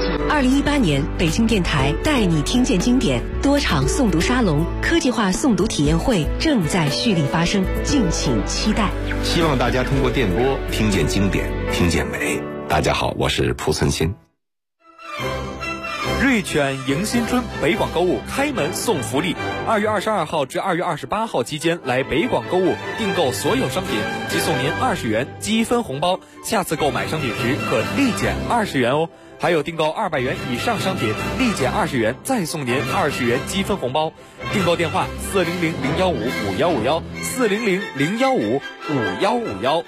2018年，北京电台带你听见经典多场诵读沙龙、科技化诵读体验会正在蓄力发生，敬请期待。 希望大家通过电波听见经典，听见美。大家好，我是蒲存昕。 瑞犬迎新春北广购物开门送福利，2月22号至2月28号期间来北广购物订购所有商品，即送您20元积分红包，下次购买商品时可立减20元哦。还有订购200元以上商品，立减20元，再送您20元积分红包。订购电话400-015-5151，400-015-5151。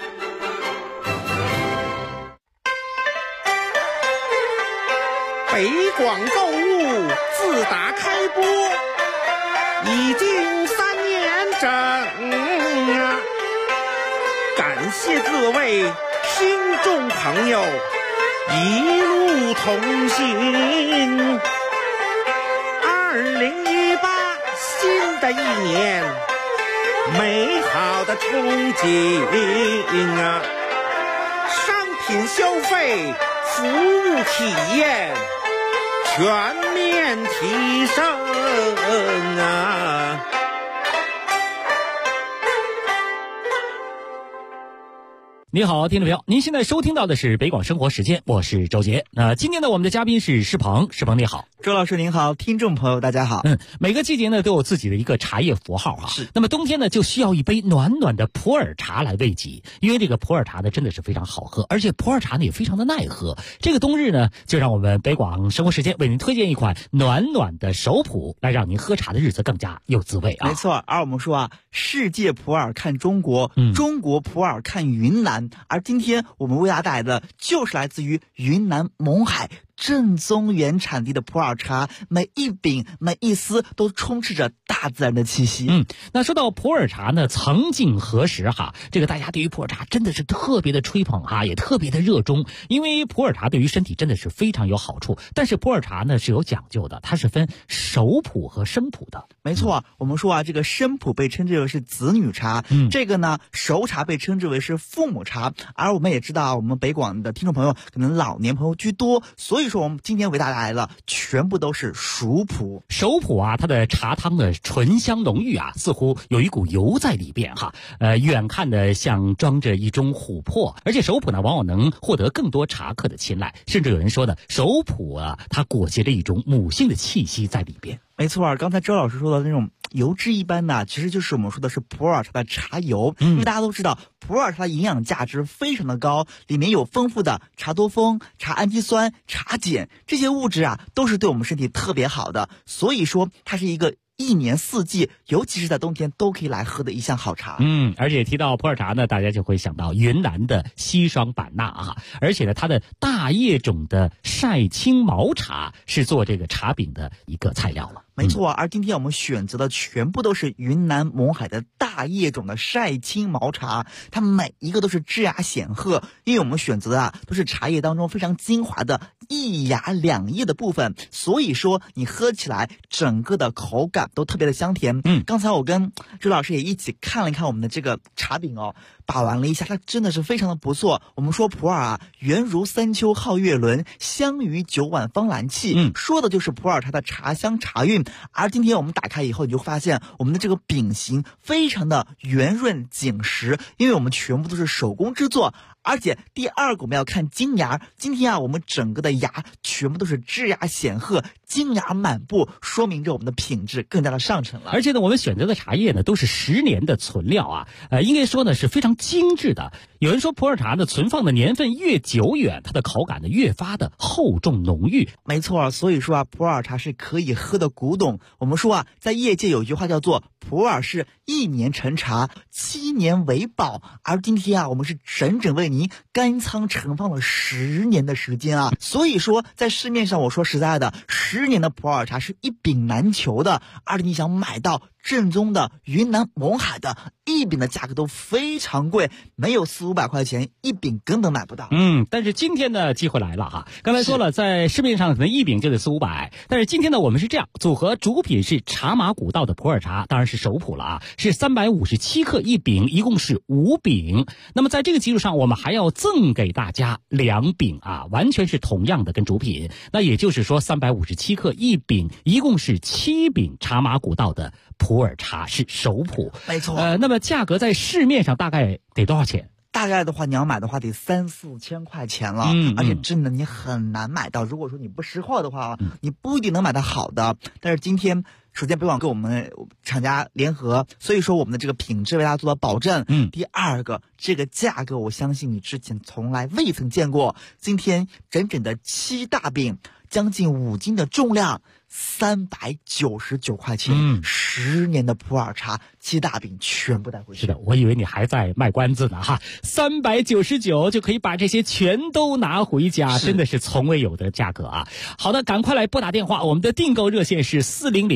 北广购物自打开播已经3年整啊！感谢各位听众朋友一路同行。2018新的一年，美好的憧憬啊！商品消费，服务体验全面提升啊！ 你好，听众朋友，您现在收听到的是北广生活时间，我是周杰。今天呢，我们的嘉宾是施鹏，施鹏你好。 周老师您好，听众朋友大家好。 每个季节呢都有自己的一个茶叶符号哈。是。那么冬天呢就需要一杯暖暖的普洱茶来慰藉，因为这个普洱茶呢真的是非常好喝，而且普洱茶呢也非常的耐喝。这个冬日呢，就让我们北广生活时间为您推荐一款暖暖的熟普，来让您喝茶的日子更加有滋味啊。 没错，而我们说啊，世界普洱看中国，中国普洱看云南，而今天我们为大家带来的就是来自于云南勐海正宗原产地的普洱茶，每一饼每一丝都充斥着大自然的气息。 那说到普洱茶呢，曾几何时哈，这个大家对于普洱茶真的是特别的吹捧哈，也特别的热衷，因为普洱茶对于身体真的是非常有好处。但是普洱茶呢是有讲究的，它是分熟普和生普的。 没错，我们说啊，这个生普被称之为是子女茶，这个呢熟茶被称之为是父母茶。而我们也知道，我们北广的听众朋友可能老年朋友居多，所以说我们今天为大家来了全部都是熟普。 熟普啊，它的茶汤的醇香浓郁啊，似乎有一股油在里边哈，远看的像装着一盅琥珀，而且熟普呢往往能获得更多茶客的青睐，甚至有人说呢，熟普啊，它裹挟着一种母性的气息在里边。 没错，刚才周老师说的那种油脂一般呢，其实就是我们说的是普洱茶的茶油。因为大家都知道普洱茶的营养价值非常的高，里面有丰富的茶多酚、茶氨基酸、茶碱，这些物质啊都是对我们身体特别好的，所以说它是一个一年四季，尤其是在冬天都可以来喝的一项好茶。 而且提到普洱茶呢，大家就会想到云南的西双版纳啊，而且呢，它的大叶种的晒青毛茶是做这个茶饼的一个材料了。 没错，而今天我们选择的全部都是云南勐海的大叶种的晒青毛茶，它每一个都是质雅显赫，因为我们选择的都是茶叶当中非常精华的一芽两叶的部分，所以说你喝起来整个的口感都特别的香甜。刚才我跟周老师也一起看了一看我们的这个茶饼哦，把玩了一下，它真的是非常的不错。我们说普洱啊，圆如三秋皓月轮，香于九碗芳兰气，说的就是普洱茶的茶香茶韵。而今天我们打开以后，你就发现我们的这个饼型非常的圆润紧实，因为我们全部都是手工制作。而且第二个我们要看金芽，今天啊我们整个的芽全部都是质雅显赫，金芽满布，说明着我们的品质更加的上乘了。 而且呢，我们选择的茶叶呢都是10年的存料啊，应该说呢是非常精致的。有人说普洱茶呢存放的年份越久远，它的口感呢越发的厚重浓郁。 没错，所以说啊，普洱茶是可以喝的古董。我们说啊，在业界有一句话叫做普洱是1年陈茶，7年为宝。而今天啊，我们是整整为您干仓陈放了10年的时间啊。所以说在市面上，我说实在的，10年的普洱茶是一饼难求的，而你想买到正宗的云南勐海的一饼的价格都非常贵，没有400-500块钱一饼根本买不到。 但是今天呢机会来了哈，刚才说了在市面上可能一饼就得400-500，但是今天呢我们是这样，组合主品是茶马古道的普洱茶，当然是首普了啊，是357克一饼，一共是5饼。那么在这个基础上我们还要赠给大家2饼啊，完全是同样的跟主品，那也就是说357克一饼，一共是7饼茶马古道的普洱茶是首普。 没错。 那么价格在市面上大概得多少钱？ 大概的话，你要买的话得3-4千块钱了，而且真的你很难买到。如果说你不识货的话，你不一定能买到好的。但是今天，首先北广跟我们厂家联合，所以说我们的这个品质为大家做到保证。第二个，这个价格我相信你之前从来未曾见过。今天整整的7大饼，将近5斤的重量。399块钱，10年的普洱茶7大饼全部带回去。 是的，我以为你还在卖关子呢哈，399就可以把这些全都拿回家，真的是从未有的价格啊！好的，赶快来拨打电话，我们的订购热线是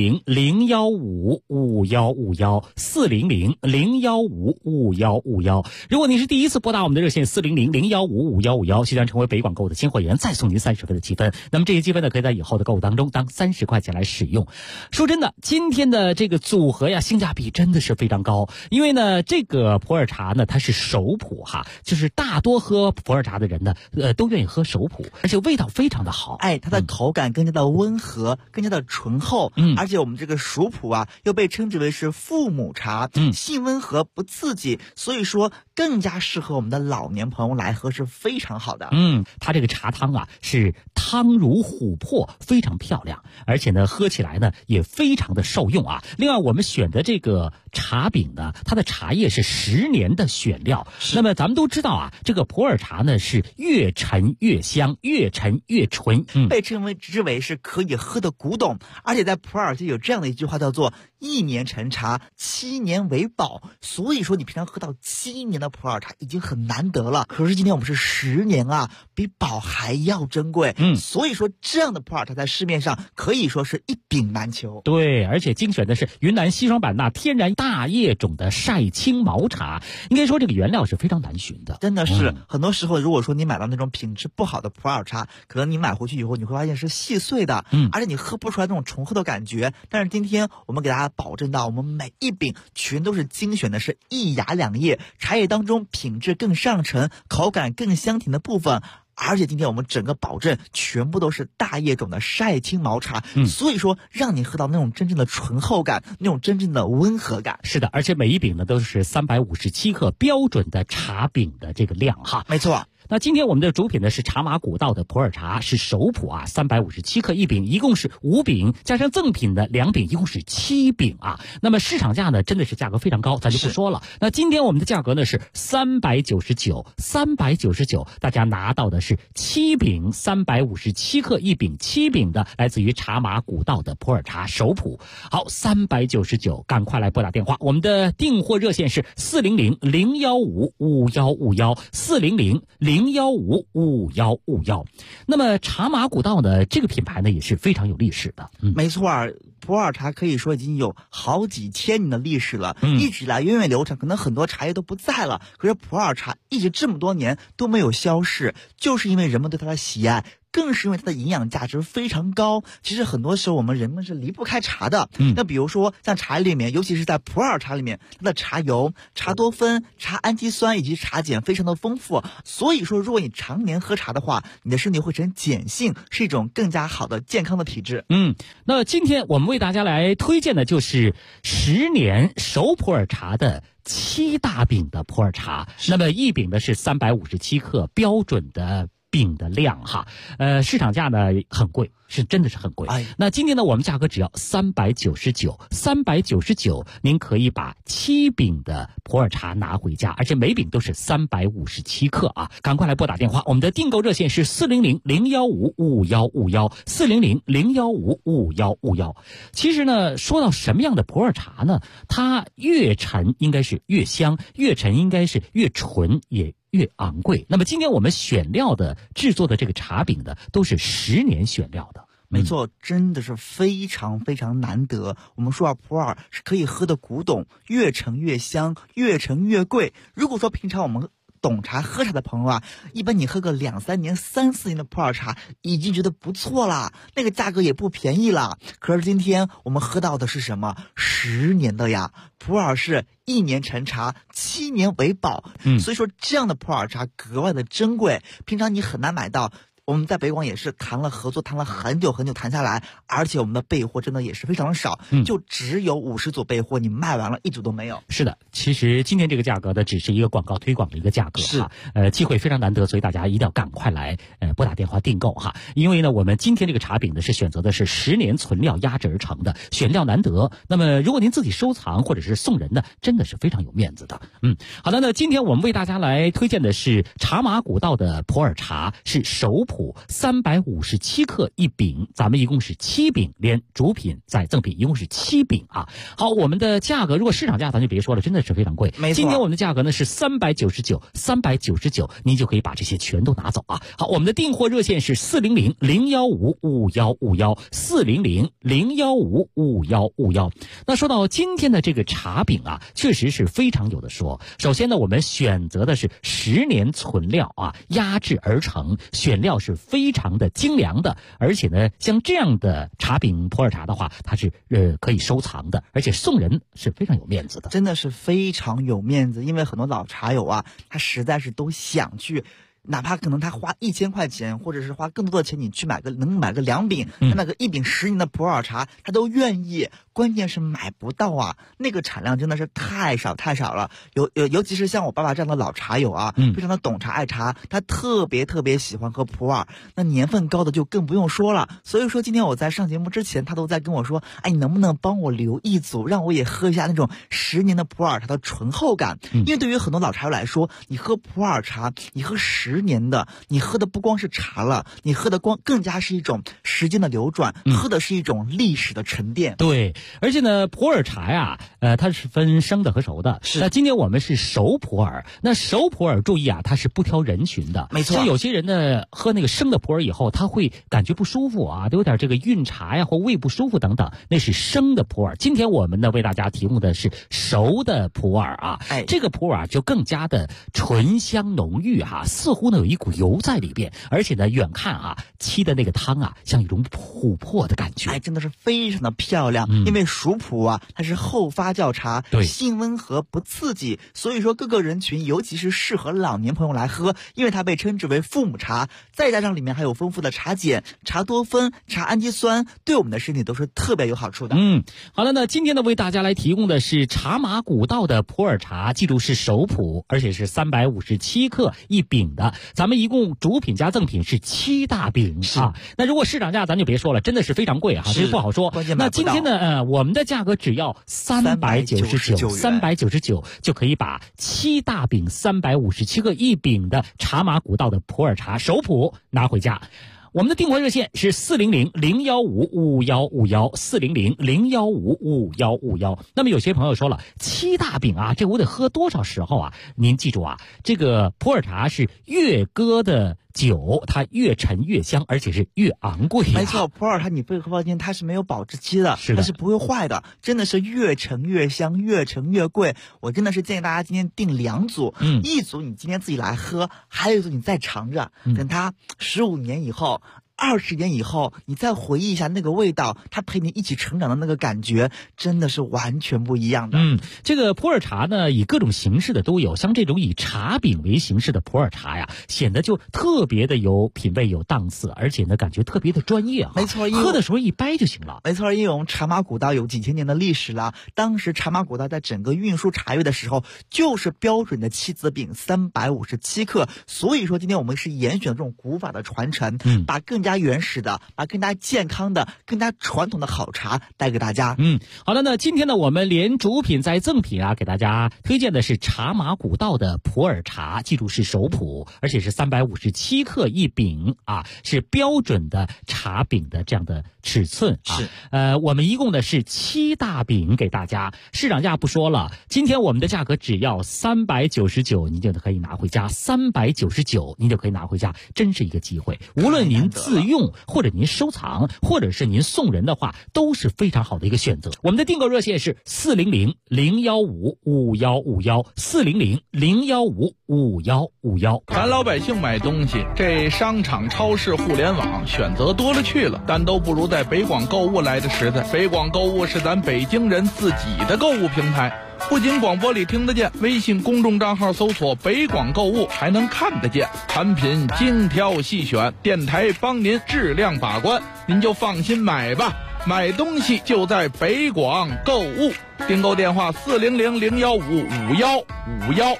400-015-5151，400-015-5151。如果您是第一次拨打我们的热线400-015-5151，即将成为北广购的新会员，再送您30分的积分。那么这些积分呢，可以在以后的购物当中当30块钱来使用。说真的，今天的这个组合呀，性价比真的是非常高。因为呢，这个普洱茶呢，它是首普哈，就是大多喝普洱茶的人呢，都愿意喝首普，而且味道非常的好。 它的口感更加的温和，更加的醇厚。而且我们这个熟普啊，又被称之为是父母茶，性温和不刺激，所以说更加适合我们的老年朋友来喝，是非常好的。 它这个茶汤啊，是汤如琥珀，非常漂亮。而且呢，喝起来呢也非常的受用啊。另外，我们选的这个茶饼呢，它的茶叶是10年的选料。那么咱们都知道啊，这个普洱茶呢是越陈越香，越陈越醇， 被称之为是可以喝的古董。而且在普洱界有这样的一句话叫做1年陈茶，7年为宝。所以说你平常喝到7年的普洱茶已经很难得了，可是今天我们是10年啊，比宝还要珍贵。所以说这样的普洱茶在市面上可以说是一饼难求。 对，而且精选的是云南西双版纳天然大叶种的晒青毛茶，应该说这个原料是非常难寻的。 真的是，很多时候如果说你买到那种品质不好的普洱茶，可能你买回去以后你会发现是细碎的，而且你喝不出来那种醇厚的感觉。但是今天我们给大家保证到，我们每一饼全都是精选的是1芽2叶，茶叶当中品质更上乘，口感更香甜的部分。而且今天我们整个保证全部都是大叶种的晒青毛茶，所以说让你喝到那种真正的醇厚感，那种真正的温和感。 是的，而且每一饼呢都是357克标准的茶饼的这个量哈。 没错。 那今天我们的主品呢是茶马古道的普洱茶，是首普啊，357克一饼，一共是5饼，加上赠品的2饼，一共是7饼啊。那么市场价呢真的是价格非常高，咱就不说了。那今天我们的价格呢是399，大家拿到的是7饼，357克一饼，7饼的来自于茶马古道的普洱茶首普。好，399，赶快来拨打电话，我们的订货热线是400-015-5151，400-015-5151。那么茶马古道呢，这个品牌呢也是非常有历史的。 没错，普洱茶可以说已经有好几千年的历史了，一直以来源远流长，可能很多茶叶都不在了，可是普洱茶一直这么多年都没有消逝，就是因为人们对它的喜爱，更是因为它的营养价值非常高。其实很多时候我们人们是离不开茶的。那比如说像茶里面，尤其是在普洱茶里面，它的茶油、茶多酚、茶氨基酸以及茶碱非常的丰富。所以说如果你常年喝茶的话，你的身体会呈碱性，是一种更加好的健康的体质。 那今天我们为大家来推荐的就是10年熟普洱茶的7大饼的普洱茶。那么一饼呢是357克标准的饼的量哈，市场价呢很贵，是真的是很贵。那今天呢我们价格只要399，您可以把7饼的普洱茶拿回家，而且每饼都是357克啊！赶快来拨打电话，我们的订购热线是400-015-5151，400-015-5151。其实呢，说到什么样的普洱茶呢，它越陈应该是越香，越陈应该是越纯，也越昂贵。那么今天我们选料的制作的这个茶饼呢，都是10年选料的。 没错，真的是非常非常难得。我们说啊，普洱是可以喝的古董，越陈越香，越陈越贵。如果说平常我们懂茶喝茶的朋友啊，一般你喝个2、3年、3、4年的普洱茶已经觉得不错啦，那个价格也不便宜啦。可是今天我们喝到的是什么？10年的呀，普洱是1年陈茶，7年为保。所以说这样的普洱茶格外的珍贵，平常你很难买到。我们在北广也是谈了合作，谈了很久很久，谈下来，而且我们的备货真的也是非常的少，就只有50组备货，你卖完了1组都没有。 是的，其实今天这个价格呢，只是一个广告推广的一个价格哈，机会非常难得，所以大家一定要赶快来拨打电话订购哈，因为呢，我们今天这个茶饼呢是选择的是10年存料压制而成的，选料难得。那么如果您自己收藏或者是送人呢，真的是非常有面子的。好的，那今天我们为大家来推荐的是茶马古道的普洱茶，是首普357克1饼，咱们一共是7饼，连主品再赠品，一共是7饼啊。好，我们的价格如果市场价咱就别说了，真的是非常贵。 没错， 今天我们的价格呢是399，399，您就可以把这些全都拿走啊。好，我们的订货热线是400-015-5151，400-015-5151。那说到今天的这个茶饼啊，确实是非常有的说。首先呢，我们选择的是10年存料啊，压制而成，选料是非常的精良的，而且呢，像这样的茶饼普洱茶的话，它是可以收藏的，而且送人是非常有面子的， 真的是非常有面子。因为很多老茶友啊，他实在是都想去，哪怕可能他花1000块钱，或者是花更多的钱，你去能买个2饼，那个1饼10年的普洱茶，他都愿意。关键是买不到啊，那个产量真的是太少了。尤其是像我爸爸这样的老茶友啊，非常的懂茶爱茶，他特别喜欢喝普洱，那年份高的就更不用说了。所以说今天我在上节目之前，他都在跟我说，你能不能帮我留1组，让我也喝一下那种10年的普洱茶的醇厚感。因为对于很多老茶友来说，你喝普洱茶，你喝10年的，你喝的不光是茶了，你喝的更加是一种时间的流转，喝的是一种历史的沉淀。 对，而且呢，普洱茶呀，它是分生的和熟的。那今天我们是熟普洱，那熟普洱注意啊，它是不挑人群的。 没错， 像有些人呢，喝那个生的普洱以后，他会感觉不舒服啊，都有点这个晕茶呀，或胃不舒服等等，那是生的普洱。今天我们呢为大家提供的是熟的普洱啊，这个普洱就更加的醇香浓郁哈，似乎呢有一股油在里边，而且呢远看啊沏的那个汤啊像一种琥珀的感觉， 真的是非常的漂亮。因为熟普啊，它是后发酵茶，性温和不刺激，所以说各个人群，尤其是适合老年朋友来喝，因为它被称之为父母茶，再加上里面还有丰富的茶碱、茶多酚、茶氨基酸，对我们的身体都是特别有好处的。 好了，那今天呢为大家来提供的是茶马古道的普洱茶，记住是熟普，而且是357克1饼的，咱们一共主品加赠品是7大饼啊。那如果市场价咱就别说了，真的是非常贵啊，这不好说。那今天呢我们的价格只要399就可以把7大饼357克1饼的茶马古道的普洱茶熟普拿回家。我们的订货热线是400-015-5151，400-015-5151。那么有些朋友说了，7大饼啊，这我得喝多少时候啊？您记住啊，这个普洱茶是越搁的久，它越陈越香，而且是越昂贵啊。 没错，普洱茶你不喝半天，它是没有保质期的，它是不会坏的，真的是越陈越香，越陈越贵。我真的是建议大家今天订2组，一组你今天自己来喝，还有一组你再尝着，等它15年以后。20年以后，你再回忆一下那个味道，它陪你一起成长的那个感觉，真的是完全不一样的。 这个普洱茶呢，以各种形式的都有，像这种以茶饼为形式的普洱茶呀，显得就特别的有品味、有档次，而且呢，感觉特别的专业。 没错， 喝的时候一掰就行了。 没错，因为我们茶马古道有几千年的历史了，当时茶马古道在整个运输茶叶的时候，就是标准的7子饼357克，所以说今天我们是严选这种古法的传承，把更加原始的，把更加健康的、更加传统的好茶带给大家。 好的，那今天呢，我们连主品再赠品啊，给大家推荐的是茶马古道的普洱茶，记住是熟普，而且是357克1饼啊，是标准的茶茶饼的这样的尺寸啊。 是， 我们一共呢是7大饼给大家，市场价不说了，今天我们的价格只要399，您就可以拿回家，399您就可以拿回家，真是一个机会。无论您自用，或者您收藏，或者是您送人的话，都是非常好的一个选择。我们的订购热线是400-015-5151，400-015-5151。 咱老百姓买东西，这商场、超市、互联网选择多了去了，但都不如在北广购物来的实在。北广购物是咱北京人自己的购物平台，不仅广播里听得见，微信公众账号搜索北广购物还能看得见，产品精挑细选，电台帮您质量把关，您就放心买吧。买东西就在北广购物，订购电话400-015-5151。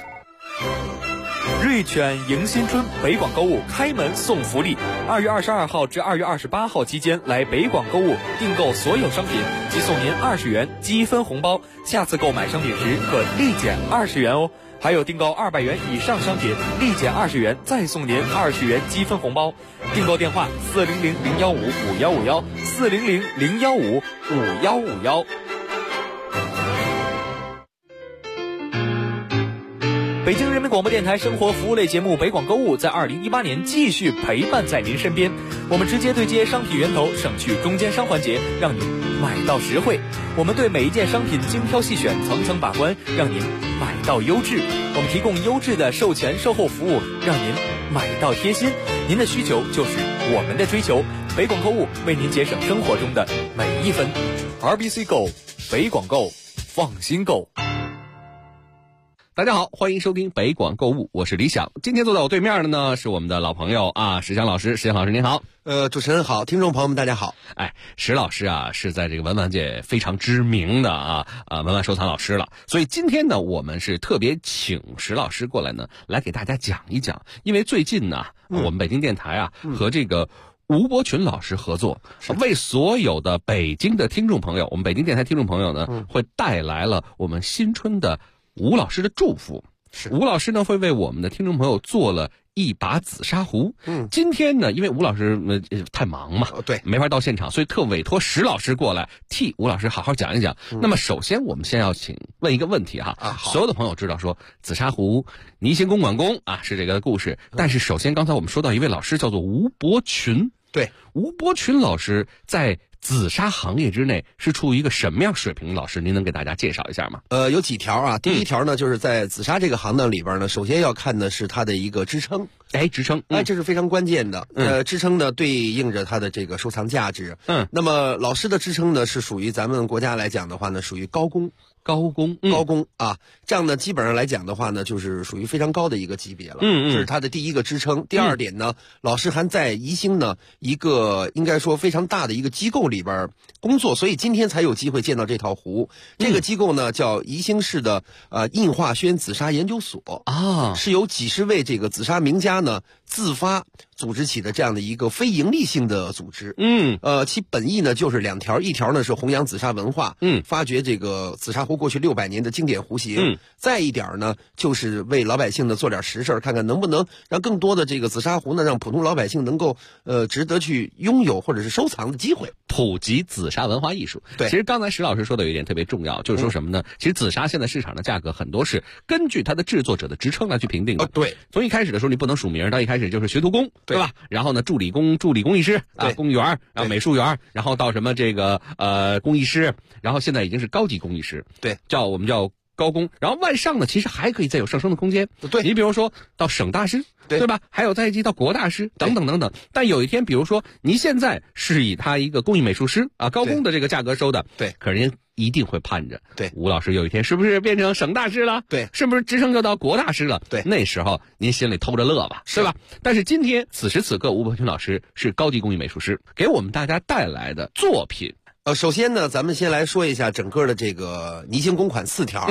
瑞犬迎新春，北广购物开门送福利。2月22号至2月28号期间来北广购物订购所有商品，即送您20元积分红包，下次购买商品时可立减20元哦。还有订购200元以上商品，立减20元，再送您20元积分红包。订购电话400-015-5151，400-015-5151。北京人民广播电台生活服务类节目《北广购物》在2018年继续陪伴在您身边。我们直接对接商品源头，省去中间商环节，让您买到实惠。我们对每一件商品精挑细选，层层把关，让您买到优质。我们提供优质的售前售后服务，让您买到贴心。您的需求就是我们的追求。北广购物为您节省生活中的每一分。RBC 购，北广购，放心购。 大家好，欢迎收听北广购物，我是李想。今天坐在我对面的呢是我们的老朋友啊，石强老师。石强老师您好。 主持人好，听众朋友们大家好。 石老师啊是在这个文玩界非常知名的文玩收藏老师了，所以今天呢我们是特别请石老师过来呢来给大家讲一讲，因为最近呢我们北京电台和这个吴伯群老师合作，为所有的北京的听众朋友，我们北京电台听众朋友呢会带来了我们新春的吴老师的祝福。吴老师呢会为我们的听众朋友做了一把紫砂壶。今天呢因为吴老师太忙嘛， 对， 没法到现场，所以特委托石老师过来替吴老师好好讲一讲。那么首先我们先要问一个问题所有的朋友知道说紫砂壶倪行公馆公是这个故事，但是首先刚才我们说到一位老师叫做吴伯群。 对， 吴伯群老师在紫砂行业之内是处于一个什么样水平？老师您能给大家介绍一下吗？ 有几条第一条呢就是在紫砂这个行当里边呢，首先要看的是它的一个支撑。 支撑， 这是非常关键的。支撑呢对应着它的这个收藏价值。那么老师的支撑呢是属于咱们国家来讲的话呢，属于高工这样呢基本上来讲的话呢，就是属于非常高的一个级别了。这是它的第一个支撑。第二点呢，老师还在宜兴呢一个应该说非常大的一个机构里边工作，所以今天才有机会见到这套壶。这个机构呢叫宜兴市的印化轩紫砂研究所是由几十位这个紫砂名家呢自发组织起的这样的一个非盈利性的组织。其本意呢就是2条，一条呢是弘扬紫砂文化，发掘这个紫砂壶过去600年的经典壶型，再一点呢就是为老百姓呢做点实事，看看能不能让更多的这个紫砂壶呢让普通老百姓能够值得去拥有或者是收藏的机会， 普及紫砂文化艺术。 对， 其实刚才石老师说的有一点特别重要，就是说什么呢？其实紫砂现在市场的价格很多是根据它的制作者的职称来去评定的。 对， 从一开始的时候你不能署名，到一开始就是学徒工，对吧？然后呢助理工艺师工艺员，然后美术员，然后到什么这个工艺师，然后现在已经是高级工艺师， 对， 我们叫高工，然后往上呢其实还可以再有上升的空间。 对， 你比如说到省大师，对吧？还有再一级到国大师等等等等。但有一天比如说您现在是以他一个工艺美术师高工的这个价格收的， 对， 可是您一定会盼着， 对， 吴老师有一天是不是变成省大师了？ 对， 是不是职称就到国大师了？ 对， 那时候您心里偷着乐吧，对吧？但是今天此时此刻吴伯群老师是高级工艺美术师，给我们大家带来的作品。 首先呢咱们先来说一下整个的这个倪行公款4条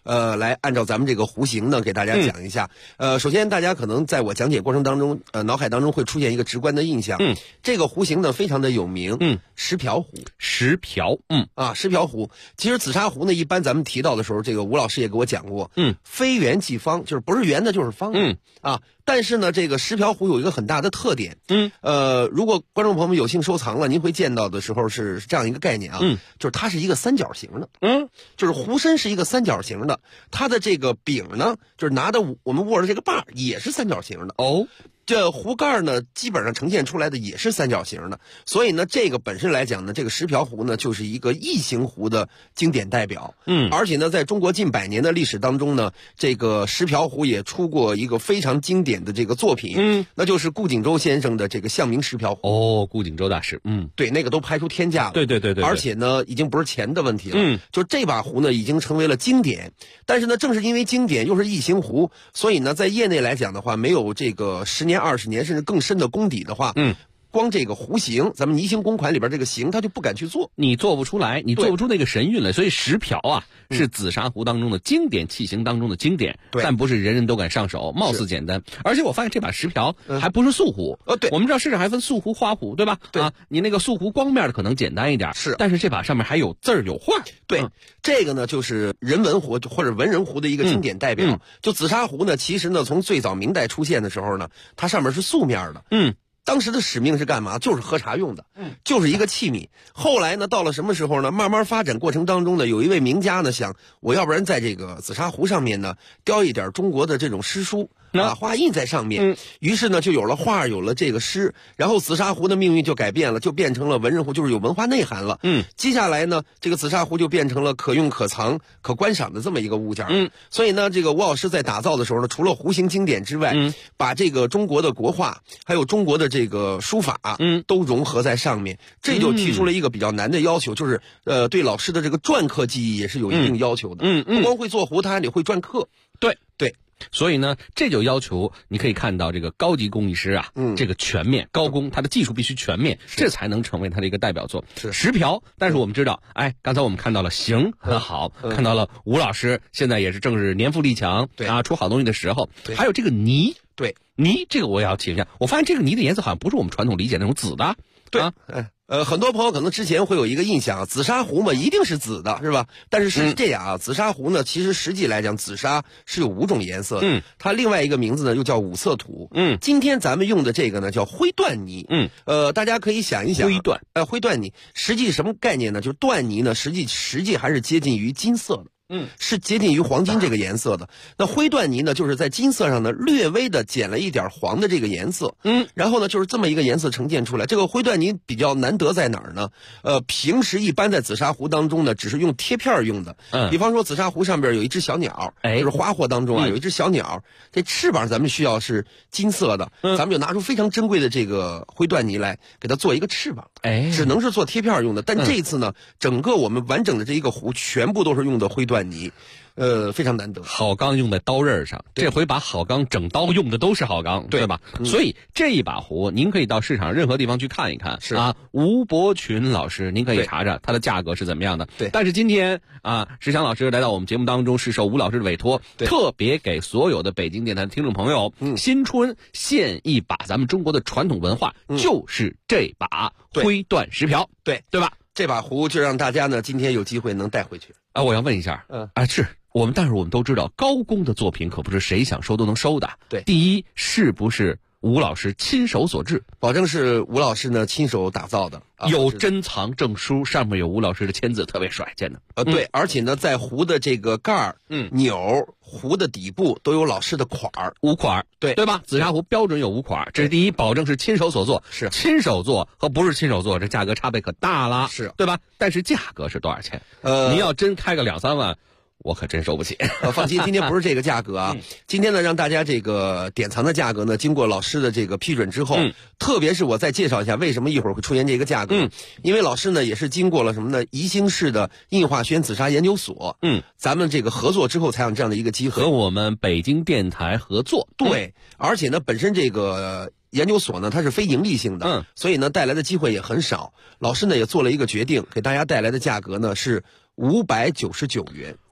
来按照咱们这个弧形呢，给大家讲一下。首先大家可能在我讲解过程当中，脑海当中会出现一个直观的印象。这个弧形呢非常的有名。石瓢湖。石瓢。石瓢湖。其实紫砂壶呢，一般咱们提到的时候，这个吴老师也给我讲过。非圆即方，就是不是圆的就是方。但是呢，这个石瓢壶有一个很大的特点。如果观众朋友们有幸收藏了，您会见到的时候是这样一个概念啊。就是它是一个三角形的。就是壶身是一个三角形的，它的这个柄呢，就是拿的我们握着这个把也是三角形的。这壶盖呢，基本上呈现出来的也是三角形的，所以呢，这个本身来讲呢，这个石瓢壶呢，就是一个异形壶的经典代表。而且呢，在中国近100年的历史当中呢，这个石瓢壶也出过一个非常经典的这个作品。那就是顾景舟先生的这个象名石瓢壶。顾景舟大师。对，那个都拍出天价了。对。而且呢，已经不是钱的问题了。就这把壶呢，已经成为了经典。但是呢，正是因为经典又是异形壶，所以呢，在业内来讲的话，没有这个10年、20年甚至更深的功底的话，光这个弧形，咱们泥形公款里边这个形，他就不敢去做， 你做不出来，你做不出那个神韵来。所以石瓢啊，是紫砂壶当中的经典器型当中的经典，但不是人人都敢上手，貌似简单。而且我发现这把石瓢还不是素壶。 对， 我们知道市场还分素壶、花壶，对吧？ 对你那个素壶光面的可能简单一点，但是这把上面还有字儿有画。 对，这个呢就是人文壶或者文人壶的一个经典代表。就紫砂壶呢，其实呢从最早明代出现的时候呢，它上面是素面的。当时的使命是干嘛？就是喝茶用的，就是一个器皿。后来呢，到了什么时候呢？慢慢发展过程当中呢，有一位名家呢想，我要不然在这个紫砂壶上面呢雕一点中国的这种诗书。画印在上面。于是呢就有了画，有了这个诗，然后紫砂壶的命运就改变了，就变成了文人壶，就是有文化内涵了。接下来呢，这个紫砂壶就变成了可用可藏可观赏的这么一个物件。所以呢，这个吴老师在打造的时候呢，除了弧形经典之外，把这个中国的国画还有中国的这个书法都融合在上面。这就提出了一个比较难的要求，就是对老师的这个篆刻技艺也是有一定要求的。不光会做壶，他还得会篆刻。对。 所以呢，这就要求你可以看到这个高级工艺师啊，这个全面高工，他的技术必须全面，这才能成为他的一个代表作。石瓢，但是我们知道，刚才我们看到了形很好，看到了吴老师现在也是正是年富力强出好东西的时候，还有这个泥。泥这个我也要请一下，我发现这个泥的颜色好像不是我们传统理解那种紫的。 很多朋友可能之前会有一个印象，紫砂壶嘛一定是紫的，是吧？但是是这样啊，紫砂壶呢，其实实际来讲，紫砂是有5种颜色的。它另外一个名字呢又叫五色土。今天咱们用的这个呢叫灰缎泥。大家可以想一想，灰缎泥实际什么概念呢？就是缎泥呢，实际还是接近于金色的。是接近于黄金这个颜色的。那灰缎泥呢，就是在金色上呢略微的减了一点黄的这个颜色。然后呢，就是这么一个颜色呈现出来。这个灰缎泥比较难得在哪儿呢？平时一般在紫砂壶当中呢，只是用贴片用的。比方说紫砂壶上边有一只小鸟，就是花卉当中有一只小鸟，这翅膀咱们需要是金色的，咱们就拿出非常珍贵的这个灰缎泥来给它做一个翅膀。只能是做贴片用的。但这次呢，整个我们完整的这一个壶全部都是用的灰缎泥。非常难得。 好钢用在刀刃上，这回把好钢整刀用的都是好钢，对吧？所以这一把壶，您可以到市场任何地方去看一看。吴伯群老师，您可以查查它的价格是怎么样的。但是今天石强老师来到我们节目当中，是受吴老师的委托，特别给所有的北京电台的听众朋友，新春献一把咱们中国的传统文化，就是这把灰缎石瓢，对吧？ 这把壶就让大家呢今天有机会能带回去。 我要问一下，但是我们都知道，高工的作品可不是谁想收都能收的。第一，是不是吴老师亲手所制？ 保证是吴老师呢亲手打造的， 有珍藏证书，上面有吴老师的签字，特别帅，见的。 对，而且呢，在壶的这个盖儿、钮、壶的底部都有老师的款儿 ，5款，对吧？紫砂壶标准有5款，这是第一，保证是亲手所做。 是亲手做和不是亲手做，这价格差别可大了，对吧？但是价格是多少钱？您要真开个2、3万。我可真收不起。 放心，今天不是这个价格啊。今天呢，让大家这个典藏的价格呢，经过老师的这个批准之后，特别是我再介绍一下为什么一会儿会出现这个价格。因为老师呢也是经过了什么呢？宜兴市的印化轩紫砂研究所，咱们这个合作之后才有这样的一个机会， 和我们北京电台合作。 对，而且呢，本身这个研究所呢，它是非盈利性的，所以呢，带来的机会也很少。老师呢也做了一个决定，给大家带来的价格呢是599元。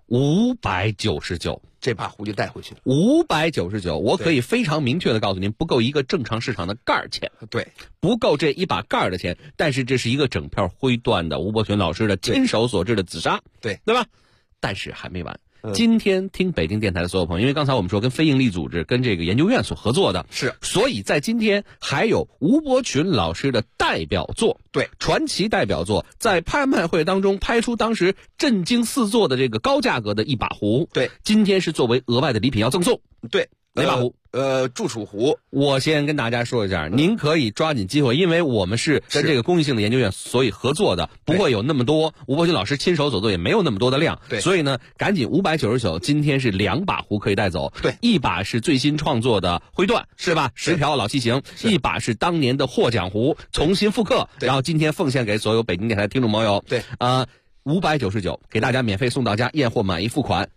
599， 这把壶就带回去了。 599，我可以非常明确的告诉您，不够一个正常市场的盖儿钱。 对， 不够这一把盖儿的钱，但是这是一个整片灰缎的吴伯群老师的亲手所制的紫砂， 对吧？但是还没完。今天听北京电台的所有朋友，因为刚才我们说跟非营利组织、跟这个研究院所合作的， 是， 所以在今天还有吴伯群老师的代表作， 对， 传奇代表作，在拍卖会当中拍出当时震惊四座的这个高价格的一把壶， 对， 今天是作为额外的礼品要赠送， 对， 哪把壶？ 祝楚壶。 我先跟大家说一下，您可以抓紧机会，因为我们是跟这个公益性的研究院所以合作的，不会有那么多，吴伯群老师亲手所做也没有那么多的量， 对， 所以呢，赶紧599，今天是2把壶可以带走， 对， 一把是最新创作的灰缎，是吧？10瓢老器型，一把是当年的获奖壶，重新复刻，然后今天奉献给所有北京电台的听众朋友， 对 ，599给大家免费送到家，验货满意付款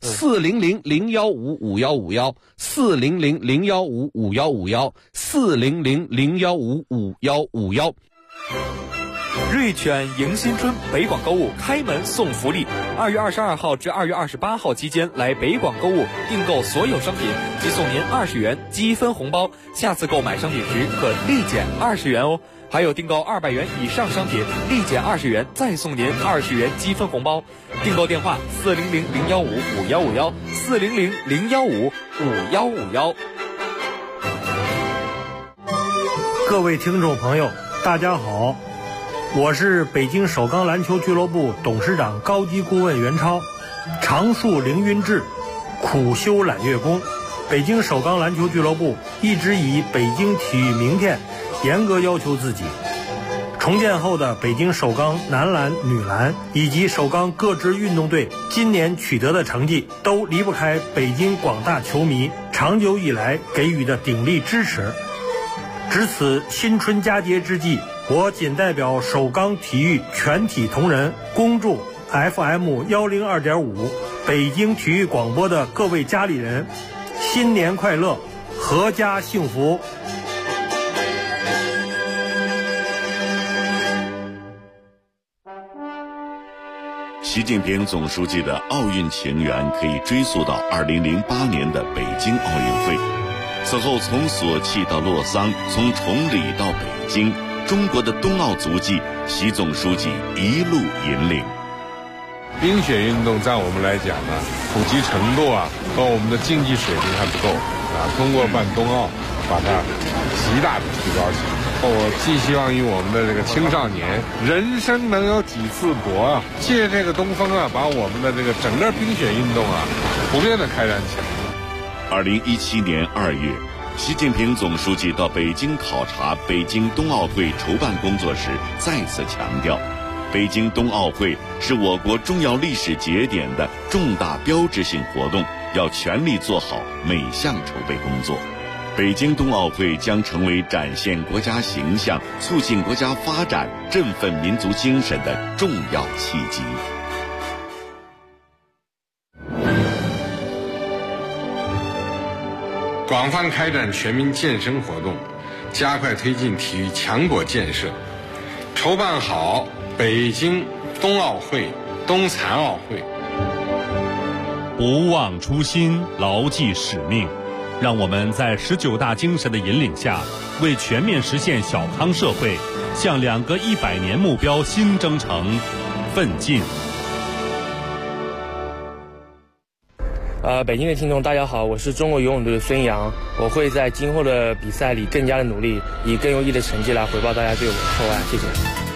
，400-015-5151，400-015-5151，400-015-5151。 瑞犬迎新春北广购物开门送福利，2月22号至2月28号期间来北广购物订购所有商品，即送您20元积分红包，下次购买商品时可立减20元哦。还有订购200元以上商品，立减20元，再送您20元积分红包。订购电话400-015-5151，400-015-5151。 各位听众朋友，大家好，我是北京首钢篮球俱乐部董事长高级顾问袁超。常树凌云志，苦修揽月功。北京首钢篮球俱乐部一直以北京体育明天严格要求自己。重建后的北京首钢男篮、女篮以及首钢各支运动队今年取得的成绩，都离不开北京广大球迷长久以来给予的鼎力支持。值此新春佳节之际，我谨代表首钢体育全体同仁，恭祝 FM102.5 北京体育广播的各位家里人新年快乐，阖家幸福。 习近平总书记的奥运情缘可以追溯到2008年的北京奥运会。此后从索契到洛桑，从崇礼到北京，中国的冬奥足迹，习总书记一路引领。 冰雪运动在我们来讲呢，普及程度和我们的竞技水平还不够通过办冬奥，把它极大的提高起来。我寄希望于我们的这个青少年，人生能有几次搏借这个东风把我们的这个整个冰雪运动普遍的开展起来。 2017年2月，习近平总书记到北京考察北京冬奥会筹办工作时，再次强调，北京冬奥会是我国重要历史节点的重大标志性活动，要全力做好每项筹备工作。北京冬奥会将成为展现国家形象、促进国家发展、振奋民族精神的重要契机。 广泛开展全民健身活动，加快推进体育强国建设，筹办好北京冬奥会、冬残奥会。 不忘初心，牢记使命，让我们在19大精神的引领下，为全面实现小康社会，向2个100年目标新征程奋进。 北京的听众大家好，我是中国游泳队的孙杨，我会在今后的比赛里更加的努力，以更优异的成绩来回报大家对我的厚爱，谢谢。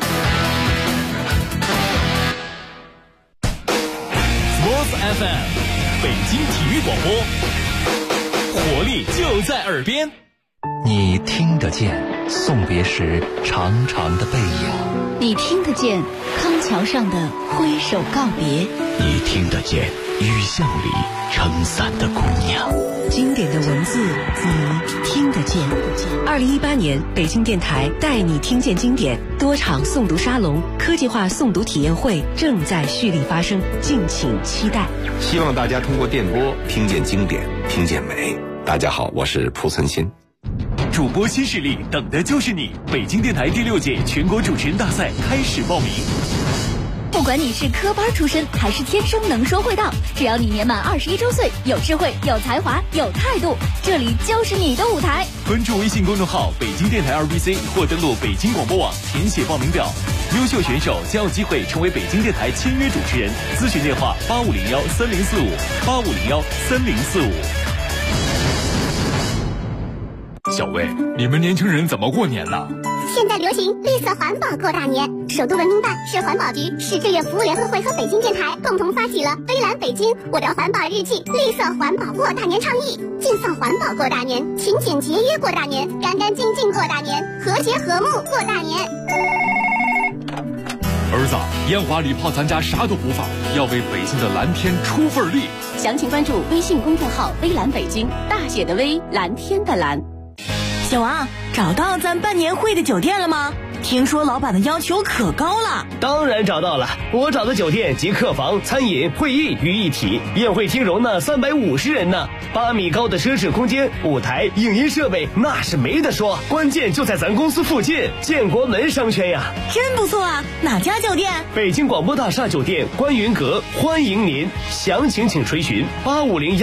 Sports FM， 北京体育广播，活力就在耳边。 你听得见送别时长长的背影， 你听得见康桥上的挥手告别， 你听得见雨巷里撑伞的姑娘。 经典的文字你听得见。2018年北京电台带你听见经典多场诵读沙龙、科技化诵读体验会正在蓄力发生，敬请期待。 希望大家通过电波听见经典，听见美。大家好，我是蒲存昕。 主播新势力等的就是你！北京电台第6届全国主持人大赛开始报名。不管你是科班出身还是天生能说会道，只要你年满21周岁，有智慧、有才华、有态度，这里就是你的舞台。 关注微信公众号北京电台 RBC 或登录北京广播网填写报名表，优秀选手将有机会成为北京电台签约主持人。咨询电话8501-3045，8501-3045。小魏，你们年轻人怎么过年呢？ 现在流行绿色环保过大年，首都人民办、市环保局、市志愿服务联合会和北京电台共同发起了微蓝北京我的环保日记绿色环保过大年倡议，尽放环保过大年，勤俭节约过大年，干干净净过大年，和谐和睦过大年。 儿子，烟花礼炮咱家啥都不放，要为北京的蓝天出份力。 详情关注微信公众号微蓝北京，大写的微，蓝天的蓝。 小王，找到咱办年会的酒店了吗？听说老板的要求可高了。 当然找到了，我找的酒店集客房、餐饮、会议于一体，宴会厅容纳350人呢，8米高的奢侈空间，舞台、影音设备那是没得说，关键就在咱公司附近，建国门商圈呀。 真不错啊，哪家酒店？ 北京广播大厦酒店观云阁，欢迎您，详情请垂询8501